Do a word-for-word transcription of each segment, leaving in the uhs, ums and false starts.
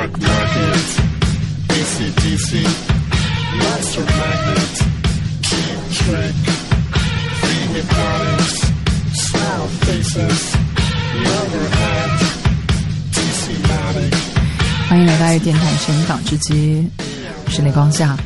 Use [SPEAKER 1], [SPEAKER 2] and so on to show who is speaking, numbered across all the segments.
[SPEAKER 1] Black market, A C D C, Master Magnet, Keep Trick, Free Hypnotics, Smile Faces, Lover Hat, D C Matic。
[SPEAKER 2] 欢迎来到电台声音港之机，我是雷光夏。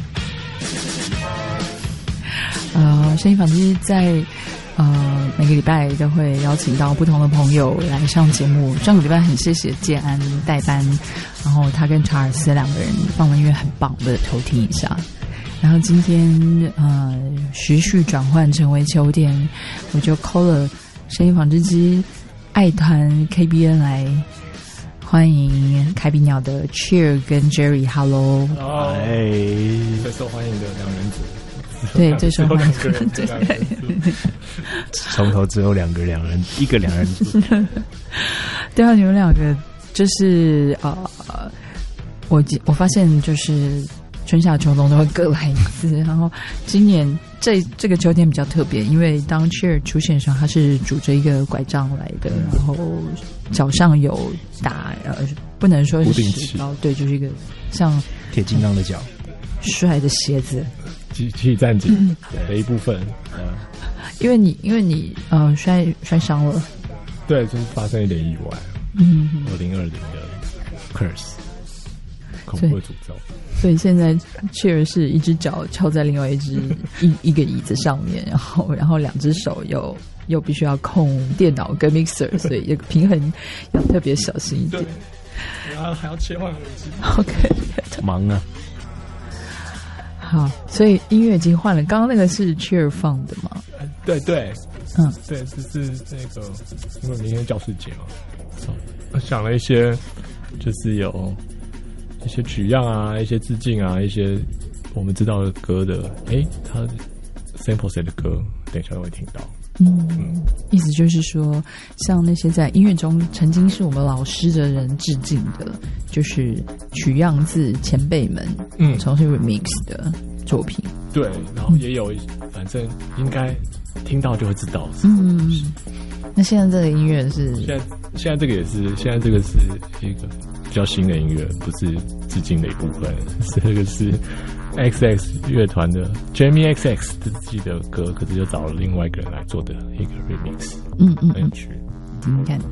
[SPEAKER 2] 呃，声音纺织在呃每个礼拜都会邀请到不同的朋友来上节目。上个礼拜很谢谢建安代班，然后他跟查尔斯两个人放了音乐很棒的偷听一下。然后今天呃时序转换成为秋天，我就 call 了声音纺织机爱团 K B N 来。欢迎凯比鸟的 Cheer 跟 Jerry，Hello，
[SPEAKER 3] 哎，最受欢迎的两人组，
[SPEAKER 2] 对，最受欢迎
[SPEAKER 3] 的
[SPEAKER 2] 对对，
[SPEAKER 3] 从头只有两个两人，一个两人组，
[SPEAKER 2] 对啊，你们两个就是呃，我我发现就是春夏秋冬都会各来一次，然后今年这这个秋天比较特别，因为当 Cheer 出现的时候，他是拄着一个拐杖来的，然后脚上有打呃，不能说是石膏，对，就是一个像
[SPEAKER 3] 铁金刚的脚，
[SPEAKER 2] 帅的鞋子，
[SPEAKER 3] 集体战警的一部分。嗯，
[SPEAKER 2] 因为你因为你呃摔摔伤了，
[SPEAKER 3] 对，就是发生一点意外。嗯，二零二零的 curse 恐怖的诅咒。
[SPEAKER 2] 所以现在确实是一只脚翘在另外一只一一个椅子上面，然后然后两只手又又必须要控电脑跟 mixer， 所以平衡要特别小心一点。
[SPEAKER 3] 然后还要切换耳机。
[SPEAKER 2] OK，
[SPEAKER 3] 忙啊。
[SPEAKER 2] 好，所以音乐已经换了。刚刚那个是 Cheer 放的吗？
[SPEAKER 3] 呃、对对，
[SPEAKER 2] 嗯，
[SPEAKER 3] 对，这是那个因为明天教师节嘛，我想了一些，就是有一些取样啊，一些致敬啊，一些我们知道的歌的，哎，他 sample 谁的歌，等一下都会听到。
[SPEAKER 2] 嗯，嗯，意思就是说，像那些在音乐中曾经是我们老师的人致敬的，就是取样自前辈们，嗯，从事 remix 的作品。
[SPEAKER 3] 对，然后也有，嗯、反正应该听到就会知道。
[SPEAKER 2] 嗯，那现在这个音乐是
[SPEAKER 3] 现在现在这个也是现在这个是一个比较新的音乐，不是致敬的一部分，这个是 X X 乐团的 Jamie X X 自己的歌，可是就找了另外一个人来做的一个 remix，
[SPEAKER 2] 嗯嗯，
[SPEAKER 3] 很有趣。
[SPEAKER 2] 听听看。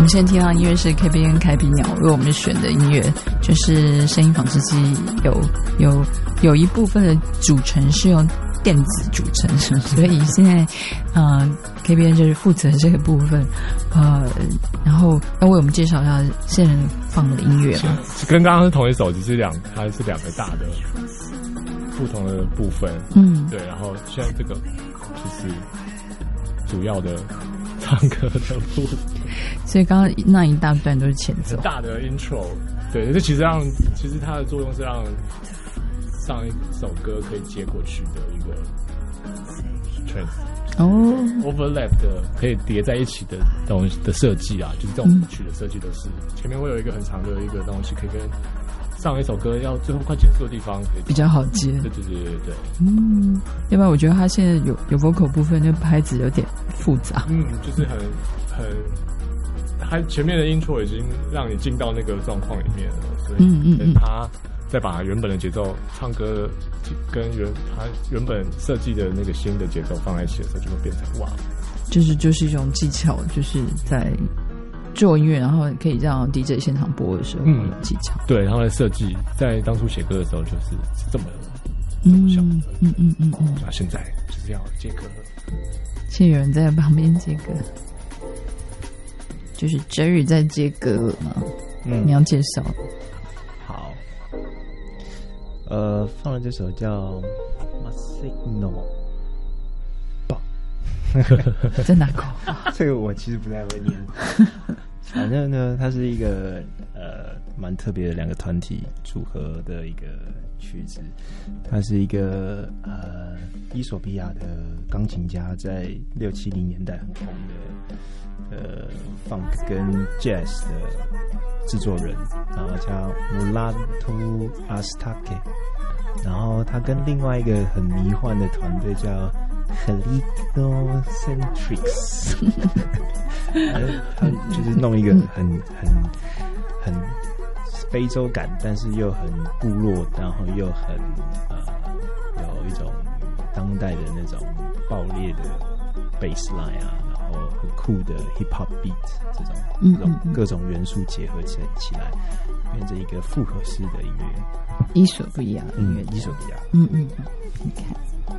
[SPEAKER 2] 们现在听到音乐是 K B N 开辟鸟为我们选的音乐，就是声音纺织机有有有一部分的组成是用电子组成，所以现在呃 K B N 就是负责这个部分，呃，然后要为我们介绍一下现在放的音乐嘛，
[SPEAKER 3] 跟刚刚是同一首，只是两它是两个大的不同的部分，
[SPEAKER 2] 嗯，
[SPEAKER 3] 对，然后现在这个就是主要的唱歌的部分，
[SPEAKER 2] 所以刚刚那一大段都是前奏，
[SPEAKER 3] 大的 intro， 对，这其实让其实它的作用是让上一首歌可以接过去的一个 trans
[SPEAKER 2] 哦
[SPEAKER 3] overlap 的可以叠在一起的东西的设计啊，就是这种曲的设计都是、嗯、前面会有一个很长的一个东西可以跟上一首歌要最后快结束的地方可以
[SPEAKER 2] 比较好接，
[SPEAKER 3] 对对对对对，
[SPEAKER 2] 嗯，要不然我觉得他现在有有 vocal 部分，那拍子有点复杂，
[SPEAKER 3] 嗯，就是很很，他前面的 intro 已经让你进到那个状况里面了，所以
[SPEAKER 2] 嗯嗯嗯，
[SPEAKER 3] 他再把原本的节奏唱歌跟原他原本设计的那个新的节奏放在一起的时候，就会变成哇，
[SPEAKER 2] 就是就是一种技巧，就是在做音乐，然后可以让 D J 现场播的时候有技巧。
[SPEAKER 3] 对，他的设计在当初写歌的时候就是这么
[SPEAKER 2] 嗯
[SPEAKER 3] 想的，
[SPEAKER 2] 嗯嗯嗯嗯。
[SPEAKER 3] 那现在就是要接歌，
[SPEAKER 2] 现在有人在旁边接歌，就是 Jerry 在接歌嘛。嗯，你要介绍。
[SPEAKER 4] 好，呃，放了这首叫 Masigno。
[SPEAKER 2] 真难搞，
[SPEAKER 4] 这个我其实不太会念。反正呢，它是一个呃蛮特别的两个团体组合的一个曲子。它是一个呃伊索比亚的钢琴家在六七零年代很红的呃 funk 跟 jazz 的制作人，然后叫 Mulatu Astake。然后他跟另外一个很迷幻的团队叫Heliocentrics， 他就是弄一个很很很非洲感，但是又很部落，然后又很呃有一种当代的那种爆裂的 bass line 啊，然后很酷的 hip hop beat 这种这种各种元素结合起起来，变成一个复合式的音乐，
[SPEAKER 2] 伊索比亚音乐，
[SPEAKER 4] 嗯，伊索比亚，
[SPEAKER 2] 嗯嗯，你看。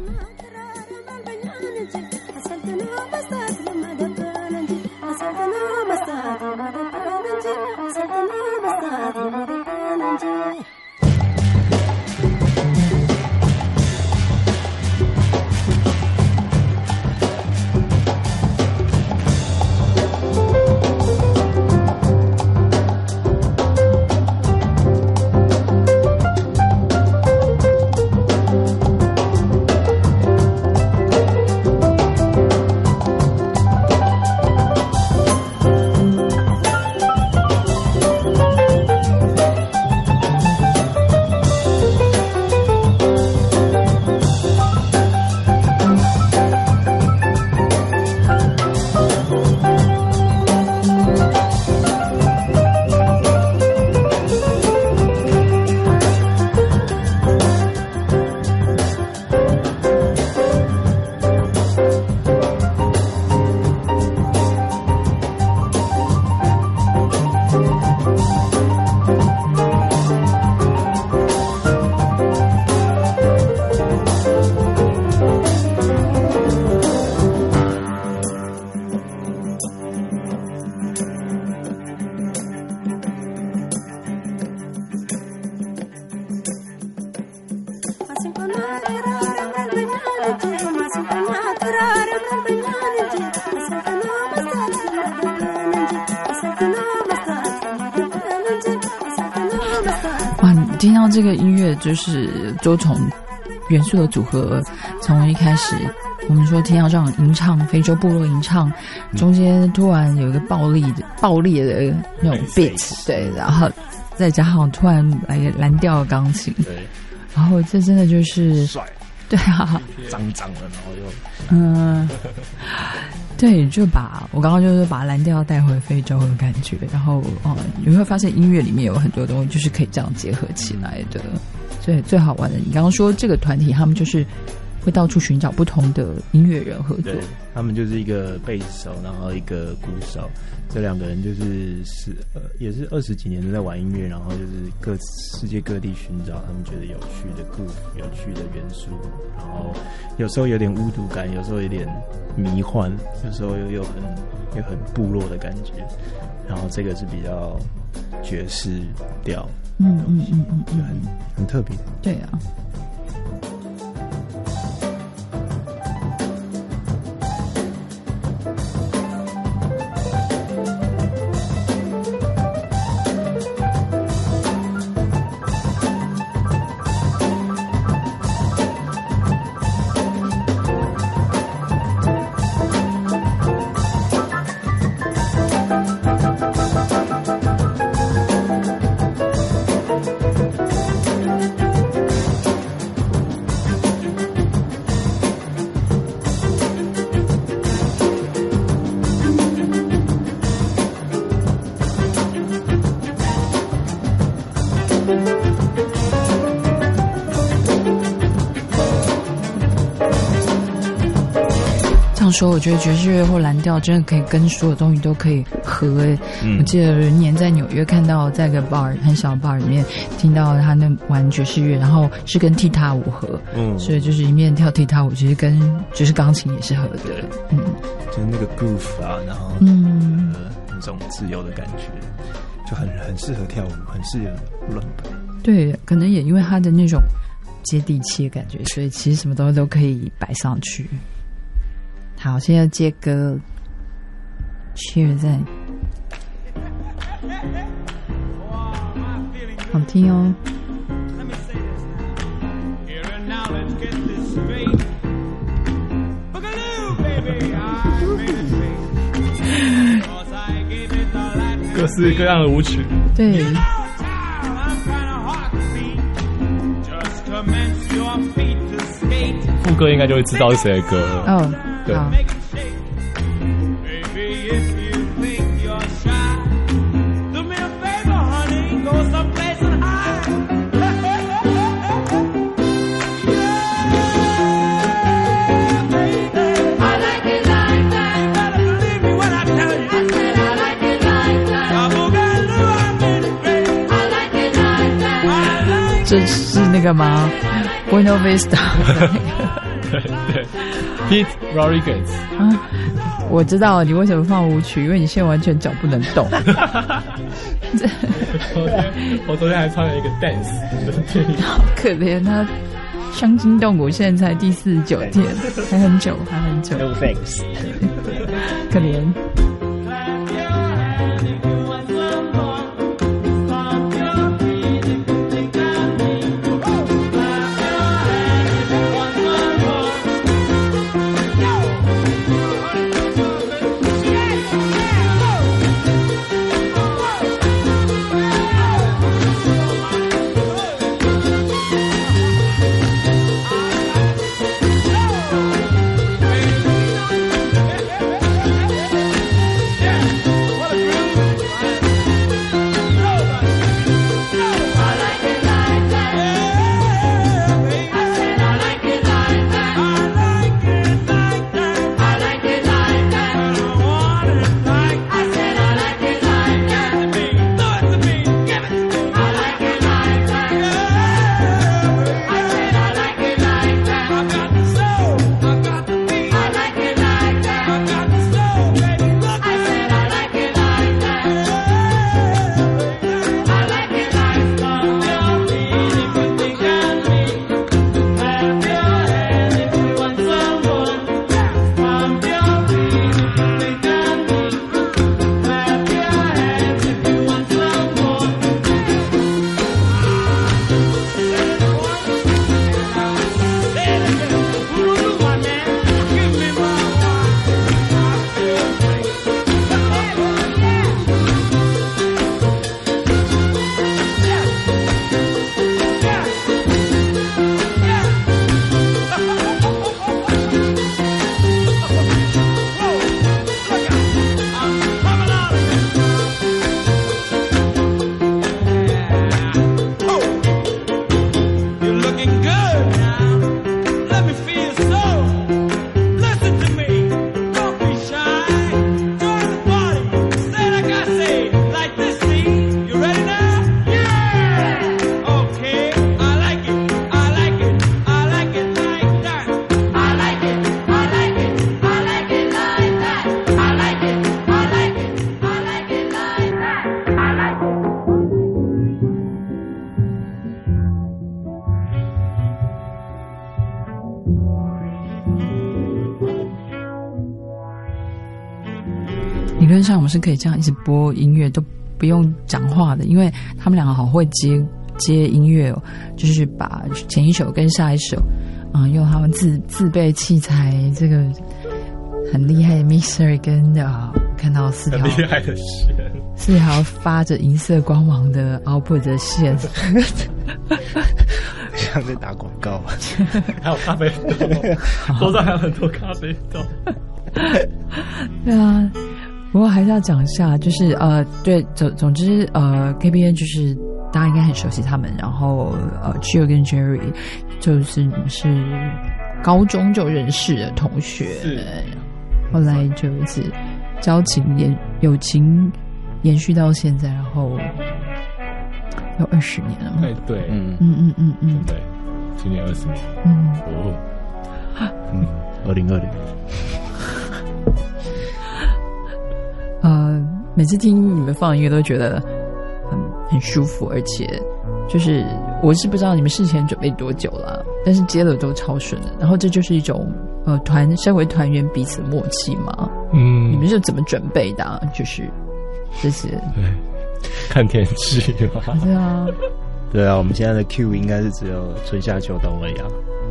[SPEAKER 2] 哇，你听到这个音乐就是多重元素的组合，从一开始我们说听到这种吟唱，非洲部落吟唱，中间突然有一个暴力的爆裂的那种 beat， 对，然后再加上突然来个蓝调的钢琴，对，然后这真的就是
[SPEAKER 4] 帅，
[SPEAKER 2] 对啊，
[SPEAKER 4] 脏脏的，然后又
[SPEAKER 2] 嗯，对，就把我刚刚就是把蓝调带回非洲的感觉，然后哦，你会发现音乐里面有很多东西就是可以这样结合起来的，所以最好玩的，你刚刚说这个团体他们就是会到处寻找不同的音乐人合作。
[SPEAKER 4] 对，他们就是一个贝斯手，然后一个鼓手，这两个人就是是呃也是二十几年都在玩音乐，然后就是各世界各地寻找他们觉得有趣的 groove、有趣的元素，然后有时候有点巫毒感，有时候有点迷幻，有时候又有很有很部落的感觉，然后这个是比较爵士调，
[SPEAKER 2] 嗯嗯嗯嗯嗯，
[SPEAKER 4] 很很特别。
[SPEAKER 2] 对啊。说我觉得爵士乐或蓝调真的可以跟所有东西都可以合诶、欸嗯。我记得有一年在纽约看到，在一个 bar 很小的 bar 里面听到他那玩爵士乐，然后是跟踢踏舞合，嗯，所以就是一面跳踢踏舞，其实跟就是钢琴也是合的，嗯，
[SPEAKER 4] 就是那个 groove 啊，然后嗯、呃，那种自由的感觉，就很很适合跳舞，很适合乱摆。
[SPEAKER 2] 对，可能也因为他的那种接地气的感觉，所以其实什么东西都可以摆上去。好，现在接歌 ，Cheer 在，好听哦。
[SPEAKER 3] 各式各样的舞曲，
[SPEAKER 2] 对。
[SPEAKER 3] 副歌应该就会知道是谁的歌了。
[SPEAKER 2] 哦，
[SPEAKER 3] 对。
[SPEAKER 2] 好。这是那个吗 ？Buena Vista
[SPEAKER 3] 对对 ，Pete Rodriguez
[SPEAKER 2] 啊，我知道你为什么放舞曲，因为你现在完全脚不能动。
[SPEAKER 3] 昨天我昨天还穿了一个 dance，
[SPEAKER 2] 好可怜，他伤筋动骨，现在才第四十九天，还很久，还很久。
[SPEAKER 4] No thanks，
[SPEAKER 2] 可怜。 论上我们是可以这样一直播音乐都不用讲话的，因为他们两个好会接接音乐哦，就是把前一首跟下一首，嗯，用他们自自备器材，这个很厉害的 mixer 跟啊，看到四条
[SPEAKER 3] 很厉害的线，
[SPEAKER 2] 四条发着银色光芒的 output 的线，
[SPEAKER 4] 像在打广告。
[SPEAKER 3] 还有咖啡豆，桌上还有很多咖啡豆。
[SPEAKER 2] 对啊。不过还是要讲一下，就是呃，对，总总之呃 ，K B N 就是大家应该很熟悉他们，然后呃 ，Jill 跟 Jerry 就是是高中就认识的同学，后来就一直交情延友情延续到现在，然后有二十年了嘛？
[SPEAKER 3] 哎，对，
[SPEAKER 2] 嗯嗯嗯嗯嗯，
[SPEAKER 3] 对，今年二十年，
[SPEAKER 2] 嗯，
[SPEAKER 3] 哦，
[SPEAKER 4] 嗯，二零二零。
[SPEAKER 2] 呃，每次听你们放音乐都觉得很很舒服，而且就是我是不知道你们事前准备多久了，但是接了都超顺的。然后这就是一种呃团身为团员彼此默契嘛。
[SPEAKER 3] 嗯，
[SPEAKER 2] 你们是怎么准备的、啊？就是这些，
[SPEAKER 3] 对，看天气嘛。
[SPEAKER 2] 对啊，
[SPEAKER 4] 对啊，我们现在的 Q 应该是只有春夏秋冬而已啊。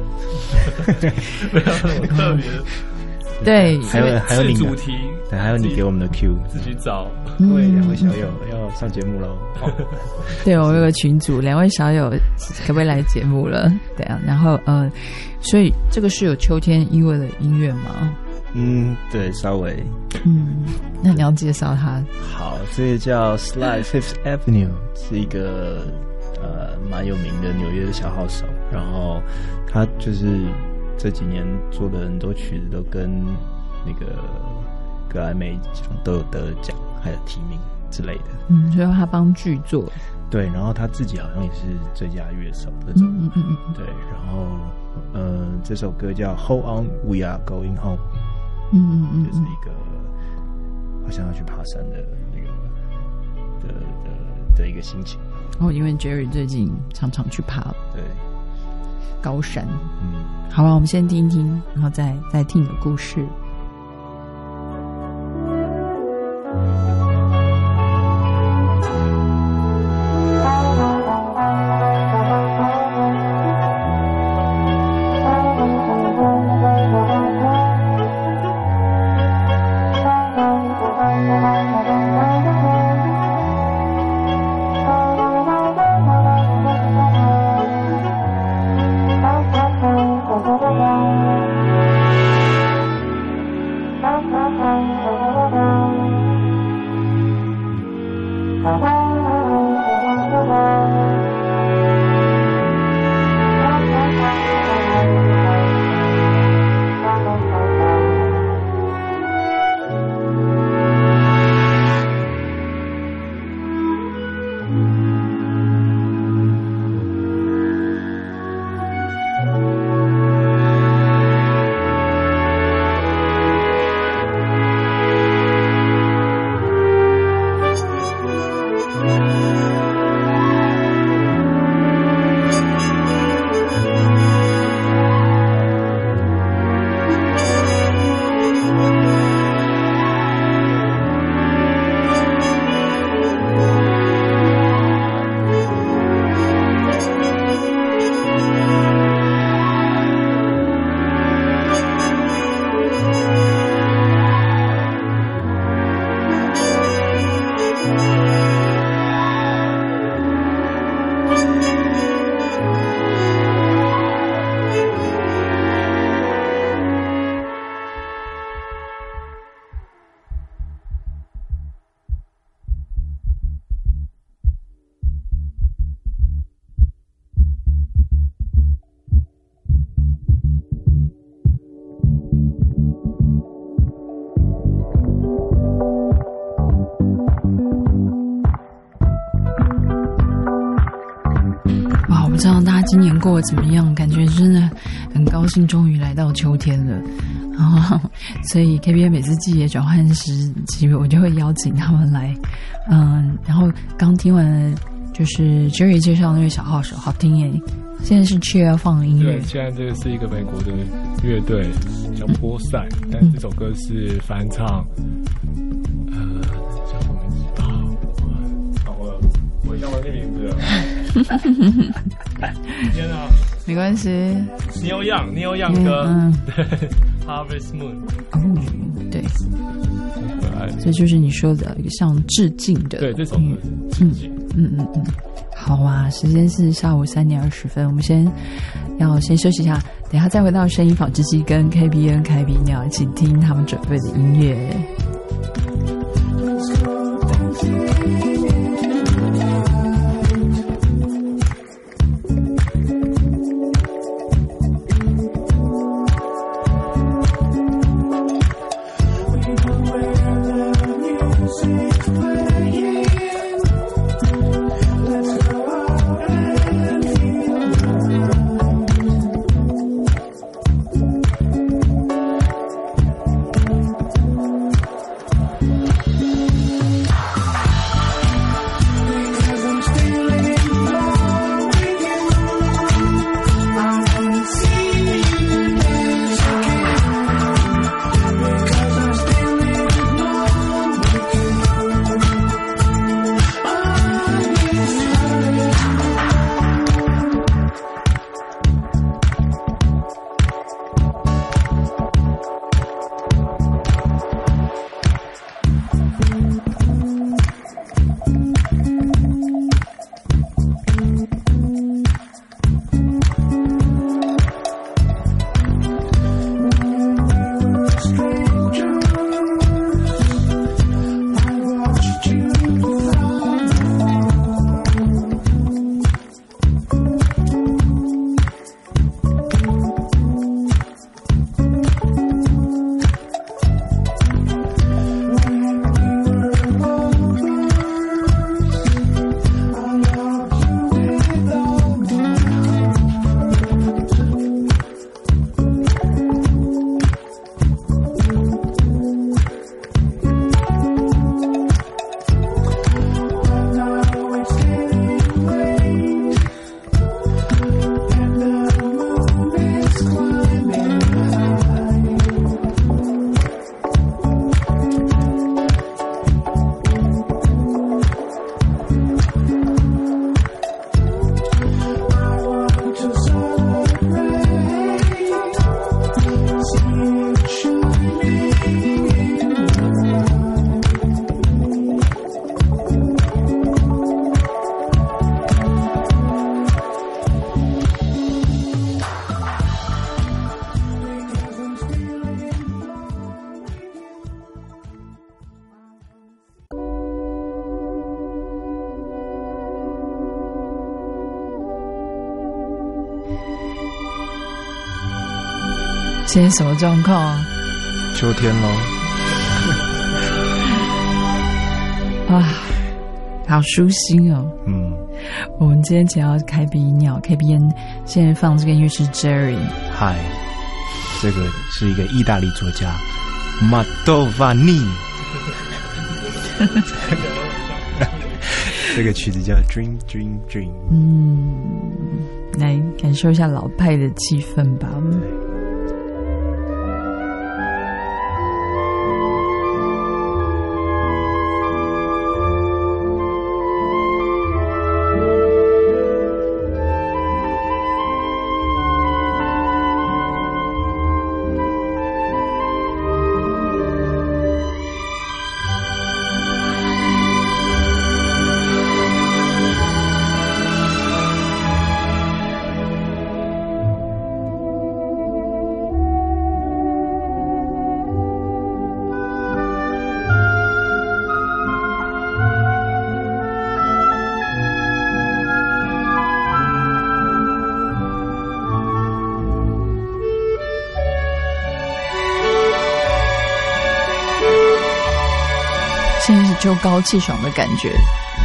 [SPEAKER 3] 没有什么特别。
[SPEAKER 2] 对，
[SPEAKER 4] 还有还有你
[SPEAKER 3] 主题，
[SPEAKER 4] 对，还有你给我们的 Q，
[SPEAKER 3] 自己找。
[SPEAKER 4] 各位两位小友要上节目喽。
[SPEAKER 2] 对，我有个群组，两位小友可不可以来节目了？对啊，然后呃，所以这个是有秋天意味的音乐吗？
[SPEAKER 4] 嗯，对，稍微。
[SPEAKER 2] 嗯，那你要介绍它。
[SPEAKER 4] 好，这个叫 Sly Fifth Avenue， 是一个呃蛮有名的纽约的小号手，然后他就是这几年做的很多曲子都跟那个格莱美奖都有得奖，还有提名之类的。嗯，
[SPEAKER 2] 所以他帮剧作。
[SPEAKER 4] 对，然后他自己好像也是最佳乐手那种。
[SPEAKER 2] 嗯嗯嗯嗯。对，
[SPEAKER 4] 然后呃，这首歌叫 Hold On We Are Going Home。
[SPEAKER 2] 嗯嗯嗯，
[SPEAKER 4] 就是一个好像要去爬山的那个的的的一个心情。
[SPEAKER 2] 哦，因为 Jerry 最近常常去爬
[SPEAKER 4] 对
[SPEAKER 2] 高山。
[SPEAKER 4] 嗯，
[SPEAKER 2] 好吧，我们先听一听，然后再再听你的故事。不知道大家今年过得怎么样？感觉真的很高兴，终于来到秋天了。然后，所以 K B N 每次季节转换时期，我就会邀请他们来。嗯，然后刚听完了就是 Jerry 介绍那位小号手，好听耶。现在是 Chill 要放音乐。
[SPEAKER 3] 对，现在这个是一个美国的乐队叫波塞，但这首歌是翻唱，呃， 你干嘛念名字啊？天啊！
[SPEAKER 2] 没关系。
[SPEAKER 3] Neil Young，Neil Young 歌，
[SPEAKER 2] 嗯，
[SPEAKER 3] 对 ，Harvest Moon，
[SPEAKER 2] 哦，对，
[SPEAKER 3] 很可爱。
[SPEAKER 2] 这就是你说的一个像致敬的，
[SPEAKER 3] 对，这首歌是致敬。
[SPEAKER 2] 嗯嗯嗯，好啊，时间是下午三点二十分，我们先要先休息一下，等一下再回到声音纺织机跟 K B N 凯比鸟一起听他们准备的音乐。现在什么状况？
[SPEAKER 4] 秋天咯。
[SPEAKER 2] 啊，好舒心哦。
[SPEAKER 4] 嗯，
[SPEAKER 2] 我们今天请到凯比鸟 K B N， 现在放这个音乐是 Jerry。
[SPEAKER 4] 嗨，这个是一个意大利作家马多瓦尼。这个曲子叫 Dream Dream Dream。
[SPEAKER 2] 嗯，来感受一下老派的气氛吧。现在是秋高气爽的感觉，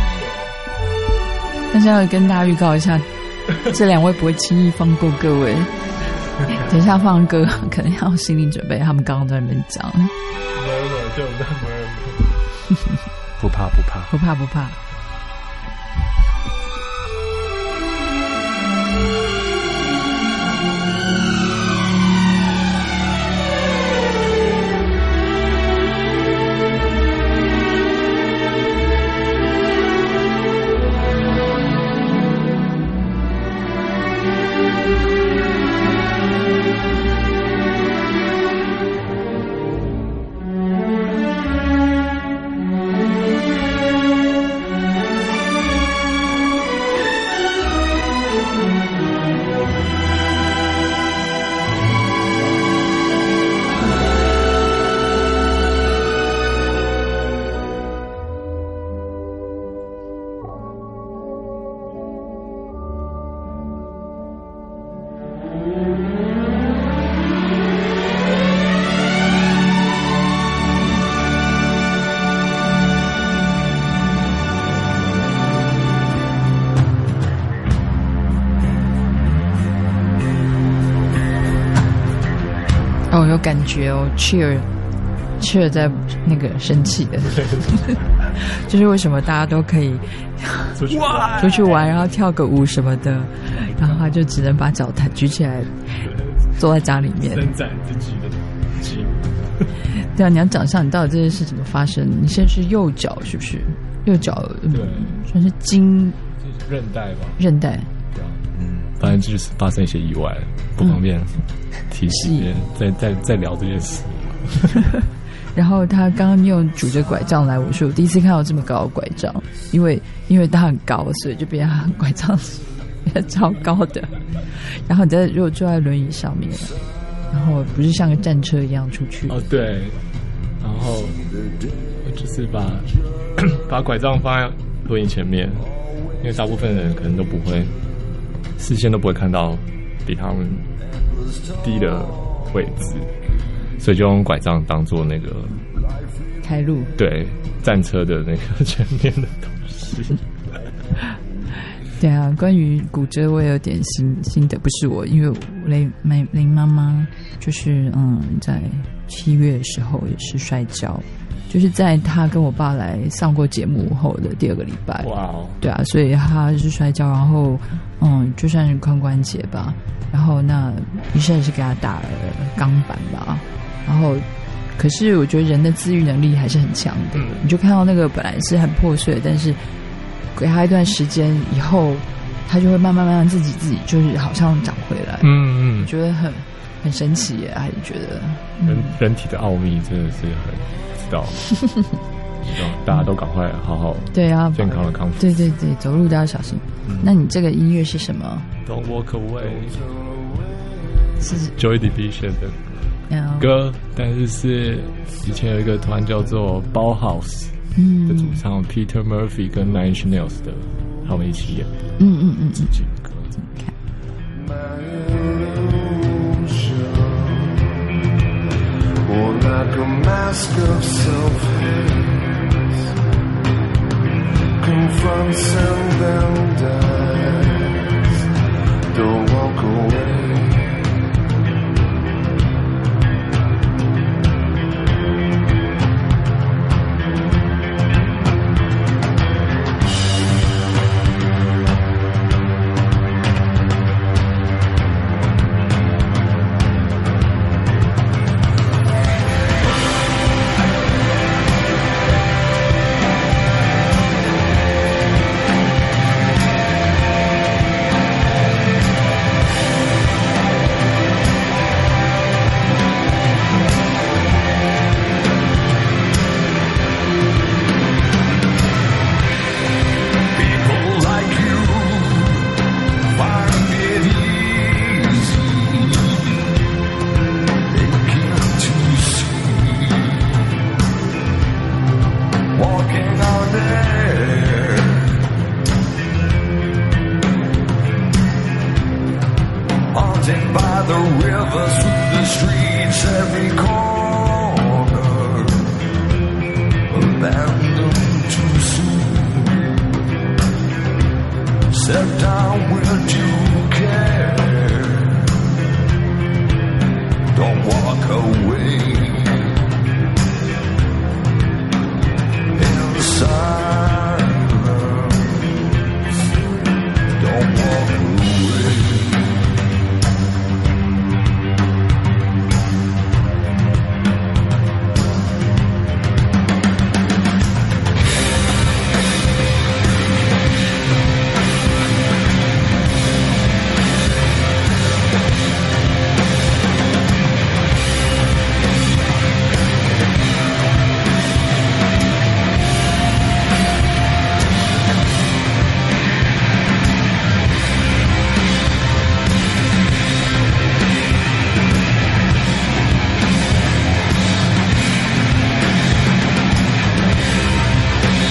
[SPEAKER 2] 但是要跟大家预告一下，这两位不会轻易放过各位。等一下放歌，可能要心理准备。他们刚刚在那边讲，
[SPEAKER 4] 不怕不怕
[SPEAKER 2] 不怕不怕。 哦，有感觉哦 ，cheer cheer 在那个生气的，就是为什么大家都可以
[SPEAKER 3] 出去
[SPEAKER 2] 玩，出去玩，然后跳个舞什么的，然后他就只能把脚抬举起来，坐在家里面，
[SPEAKER 3] 伸展自己的筋。
[SPEAKER 2] 对啊，你要讲一下你到底这件事怎么发生？你现在是右脚是不是？右脚
[SPEAKER 3] 对，
[SPEAKER 2] 算是筋
[SPEAKER 3] 韧带吧，
[SPEAKER 2] 韧带。
[SPEAKER 3] 对啊，嗯，反正就是发生一些意外，不方便提起，再再再聊这件事。
[SPEAKER 2] 然后他刚刚又拄着拐杖来，我说我第一次看到这么高的拐杖，因为因为他很高，所以就变成拐杖超高的。然后你在如果坐在轮椅上面，然后不是像个战车一样出去。
[SPEAKER 3] 哦，对。然后我就是把把拐杖放在轮椅前面，因为大部分人可能都不会视线都不会看到比他们低的位置。所以就用拐杖当做那个
[SPEAKER 2] 开路，对
[SPEAKER 3] 战车的那个前面的东西。
[SPEAKER 2] 对啊，关于骨折我也有点心心得，不是我，因为林林林妈妈就是嗯，在七月的时候也是摔跤，就是在她跟我爸来上过节目后的第二个礼拜。
[SPEAKER 3] 哇哦，
[SPEAKER 2] 对啊，所以她是摔跤，然后嗯，就算是髋关节吧，然后那医生也是给她打了钢板吧。然后，可是我觉得人的自愈能力还是很强的。嗯、你就看到那个本来是很破碎的，但是给他一段时间以后，他就会慢慢慢慢自己自己就是好像长回来。嗯嗯，我觉得很很神奇耶，还是觉得、
[SPEAKER 3] 嗯、人人体的奥秘真的是很知道，知道大家都赶快好好
[SPEAKER 2] 对啊，
[SPEAKER 3] 健康的康复。
[SPEAKER 2] 对对对，走路都要小心。嗯、那你这个音乐是什么
[SPEAKER 3] ？Don't Walk Away 是 Joy Division 的歌，但是是以前有一个团叫做 Bauhaus 的主唱 Peter Murphy 跟 Nine Inch Nails 的，他们一起演的。嗯嗯嗯，致敬歌。
[SPEAKER 1] Don't walk away. Inside